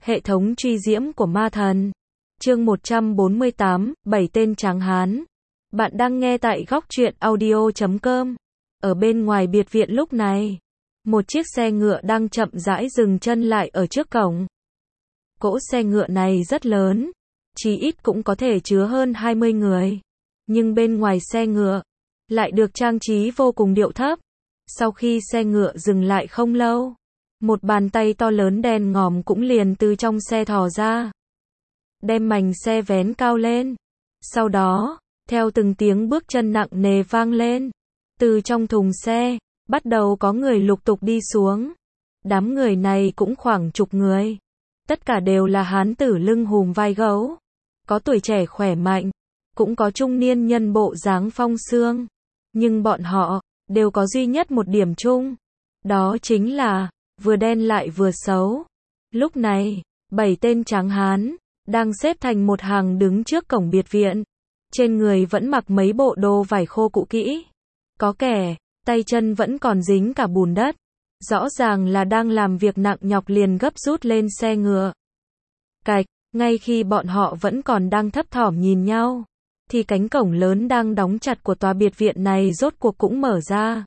Hệ thống truy diễm của ma thần. Chương 148, 7 tên tráng hán. Bạn đang nghe tại góc truyện audio.com. Ở bên ngoài biệt viện lúc này, một chiếc xe ngựa đang chậm rãi dừng chân lại ở trước cổng. Cỗ xe ngựa này rất lớn, chí ít cũng có thể chứa hơn 20 người. Nhưng bên ngoài xe ngựa, lại được trang trí vô cùng điệu thấp. Sau khi xe ngựa dừng lại không lâu, một bàn tay to lớn đen ngòm cũng liền từ trong xe thò ra, đem mành xe vén cao lên. Sau đó, theo từng tiếng bước chân nặng nề vang lên, từ trong thùng xe, bắt đầu có người lục tục đi xuống. Đám người này cũng khoảng chục người. Tất cả đều là hán tử lưng hùm vai gấu. Có tuổi trẻ khỏe mạnh, cũng có trung niên nhân bộ dáng phong xương. Nhưng bọn họ, đều có duy nhất một điểm chung. Đó chính là, vừa đen lại vừa xấu. Lúc này, 7 tên tráng hán, đang xếp thành một hàng đứng trước cổng biệt viện. Trên người vẫn mặc mấy bộ đồ vải khô cũ kỹ. Có kẻ, tay chân vẫn còn dính cả bùn đất. Rõ ràng là đang làm việc nặng nhọc liền gấp rút lên xe ngựa. Cạch, ngay khi bọn họ vẫn còn đang thấp thỏm nhìn nhau, thì cánh cổng lớn đang đóng chặt của tòa biệt viện này rốt cuộc cũng mở ra.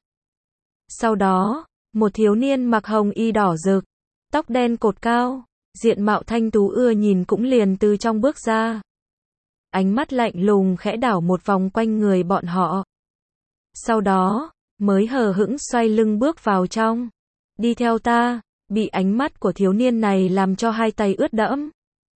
Sau đó, một thiếu niên mặc hồng y đỏ rực, tóc đen cột cao, diện mạo thanh tú ưa nhìn cũng liền từ trong bước ra. Ánh mắt lạnh lùng khẽ đảo một vòng quanh người bọn họ. Sau đó, mới hờ hững xoay lưng bước vào trong. Đi theo ta, bị ánh mắt của thiếu niên này làm cho hai tay ướt đẫm.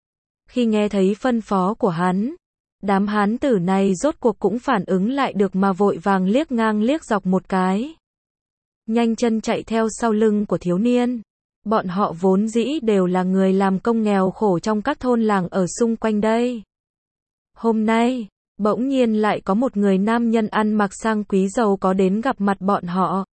Khi nghe thấy phân phó của hắn, đám hán tử này rốt cuộc cũng phản ứng lại được mà vội vàng liếc ngang liếc dọc một cái. Nhanh chân chạy theo sau lưng của thiếu niên. Bọn họ vốn dĩ đều là người làm công nghèo khổ trong các thôn làng ở xung quanh đây. Hôm nay, bỗng nhiên lại có một người nam nhân ăn mặc sang quý giàu có đến gặp mặt bọn họ.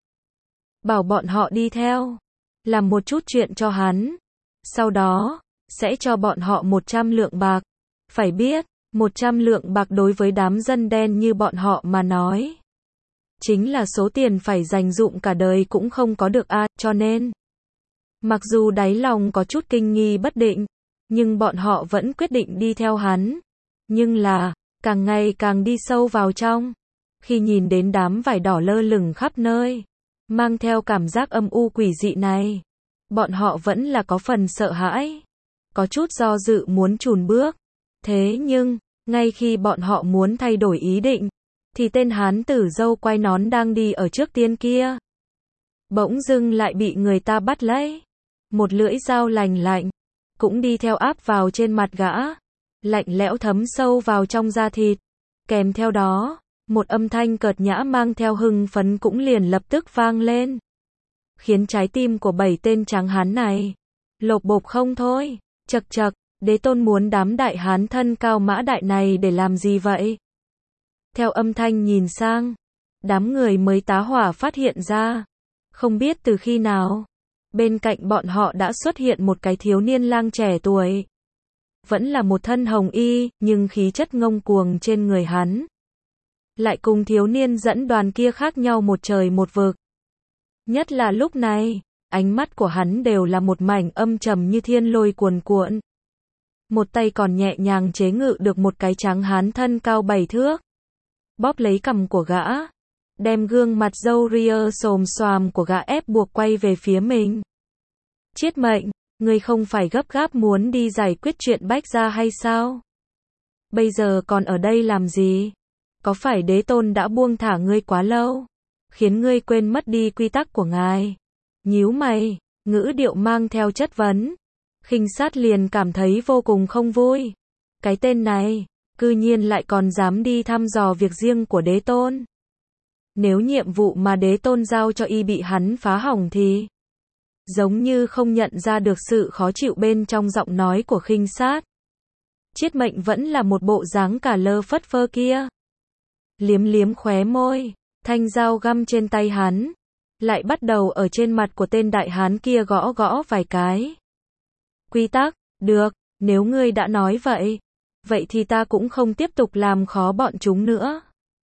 Bảo bọn họ đi theo, làm một chút chuyện cho hắn. Sau đó, sẽ cho bọn họ 100 lượng bạc. Phải biết, 100 lượng bạc đối với đám dân đen như bọn họ mà nói, chính là số tiền phải dành dụm cả đời cũng không có được cho nên, mặc dù đáy lòng có chút kinh nghi bất định, nhưng bọn họ vẫn quyết định đi theo hắn. Nhưng là, càng ngày càng đi sâu vào trong, khi nhìn đến đám vải đỏ lơ lửng khắp nơi, mang theo cảm giác âm u quỷ dị này, bọn họ vẫn là có phần sợ hãi, có chút do dự muốn chùn bước. Thế nhưng, ngay khi bọn họ muốn thay đổi ý định, thì tên hán tử râu quai nón đang đi ở trước tiên kia, bỗng dưng lại bị người ta bắt lấy. Một lưỡi dao lành lạnh, cũng đi theo áp vào trên mặt gã, lạnh lẽo thấm sâu vào trong da thịt. Kèm theo đó, một âm thanh cợt nhã mang theo hưng phấn cũng liền lập tức vang lên, khiến trái tim của 7 tên tráng hán này lột bột không thôi. Chậc chậc, đế tôn muốn đám đại hán thân cao mã đại này để làm gì vậy? Theo âm thanh nhìn sang, đám người mới tá hỏa phát hiện ra, không biết từ khi nào, bên cạnh bọn họ đã xuất hiện một cái thiếu niên lang trẻ tuổi. Vẫn là một thân hồng y, nhưng khí chất ngông cuồng trên người hắn lại cùng thiếu niên dẫn đoàn kia khác nhau một trời một vực. Nhất là lúc này, ánh mắt của hắn đều là một mảnh âm trầm như thiên lôi cuồn cuộn. Một tay còn nhẹ nhàng chế ngự được một cái tráng hán thân cao 7 thước. Bóp lấy cằm của gã, đem gương mặt râu ria xồm xoàm của gã ép buộc quay về phía mình. Chiết Mệnh, ngươi không phải gấp gáp muốn đi giải quyết chuyện Bách gia hay sao? Bây giờ còn ở đây làm gì? Có phải đế tôn đã buông thả ngươi quá lâu, khiến ngươi quên mất đi quy tắc của ngài? Nhíu mày, ngữ điệu mang theo chất vấn. Khinh Sát liền cảm thấy vô cùng không vui. Cái tên này, cư nhiên lại còn dám đi thăm dò việc riêng của đế tôn. Nếu nhiệm vụ mà đế tôn giao cho y bị hắn phá hỏng thì, giống như không nhận ra được sự khó chịu bên trong giọng nói của Khinh Sát. Chiết Mệnh vẫn là một bộ dáng cả lơ phất phơ kia. Liếm liếm khóe môi, thanh dao găm trên tay hắn, lại bắt đầu ở trên mặt của tên đại hán kia gõ gõ vài cái. Quy tắc, được, nếu ngươi đã nói vậy, vậy thì ta cũng không tiếp tục làm khó bọn chúng nữa.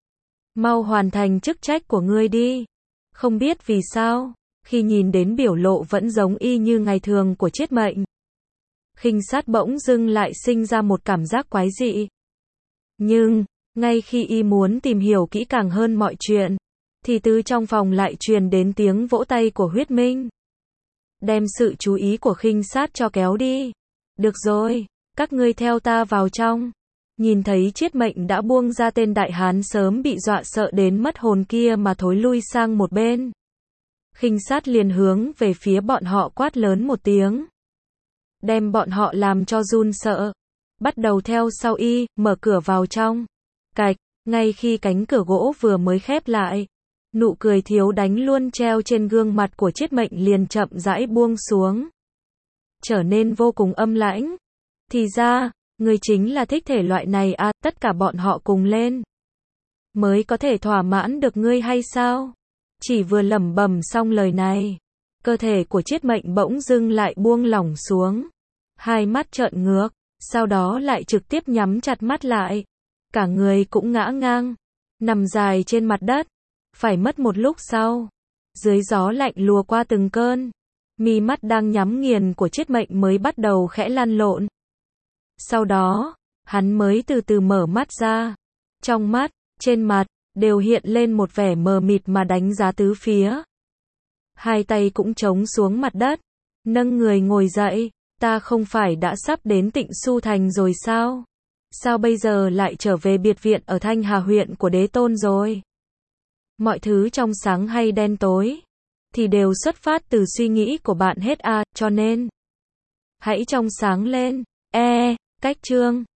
Mau hoàn thành chức trách của ngươi đi. Không biết vì sao, khi nhìn đến biểu lộ vẫn giống y như ngày thường của Chiết Mệnh, Khinh Sát bỗng dưng lại sinh ra một cảm giác quái dị. Nhưng, ngay khi y muốn tìm hiểu kỹ càng hơn mọi chuyện, thì từ trong phòng lại truyền đến tiếng vỗ tay của Huyết Minh. Đem sự chú ý của Khinh Sát cho kéo đi. Được rồi, các ngươi theo ta vào trong. Nhìn thấy Triết Mệnh đã buông ra tên đại hán sớm bị dọa sợ đến mất hồn kia mà thối lui sang một bên. Khinh Sát liền hướng về phía bọn họ quát lớn một tiếng. Đem bọn họ làm cho run sợ. Bắt đầu theo sau y, mở cửa vào trong. Cạch, ngay khi cánh cửa gỗ vừa mới khép lại, nụ cười thiếu đánh luôn treo trên gương mặt của Triết Mệnh liền chậm rãi buông xuống. Trở nên vô cùng âm lãnh. Thì ra, ngươi chính là thích thể loại này à, tất cả bọn họ cùng lên. Mới có thể thỏa mãn được ngươi hay sao? Chỉ vừa lẩm bẩm xong lời này, cơ thể của Triết Mệnh bỗng dưng lại buông lỏng xuống. Hai mắt trợn ngược, sau đó lại trực tiếp nhắm chặt mắt lại. Cả người cũng ngã ngang, nằm dài trên mặt đất. Phải mất một lúc sau, dưới gió lạnh lùa qua từng cơn, mi mắt đang nhắm nghiền của Triết Mệnh mới bắt đầu khẽ lăn lộn. Sau đó, hắn mới từ từ mở mắt ra. Trong mắt, trên mặt, đều hiện lên một vẻ mờ mịt mà đánh giá tứ phía. Hai tay cũng chống xuống mặt đất, nâng người ngồi dậy. Ta không phải đã sắp đến Tịnh Xu Thành rồi sao? Sao bây giờ lại trở về biệt viện ở Thanh Hà huyện của Đế Tôn rồi? Mọi thứ trong sáng hay đen tối, thì đều xuất phát từ suy nghĩ của bạn hết à, cho nên hãy trong sáng lên. Cách chương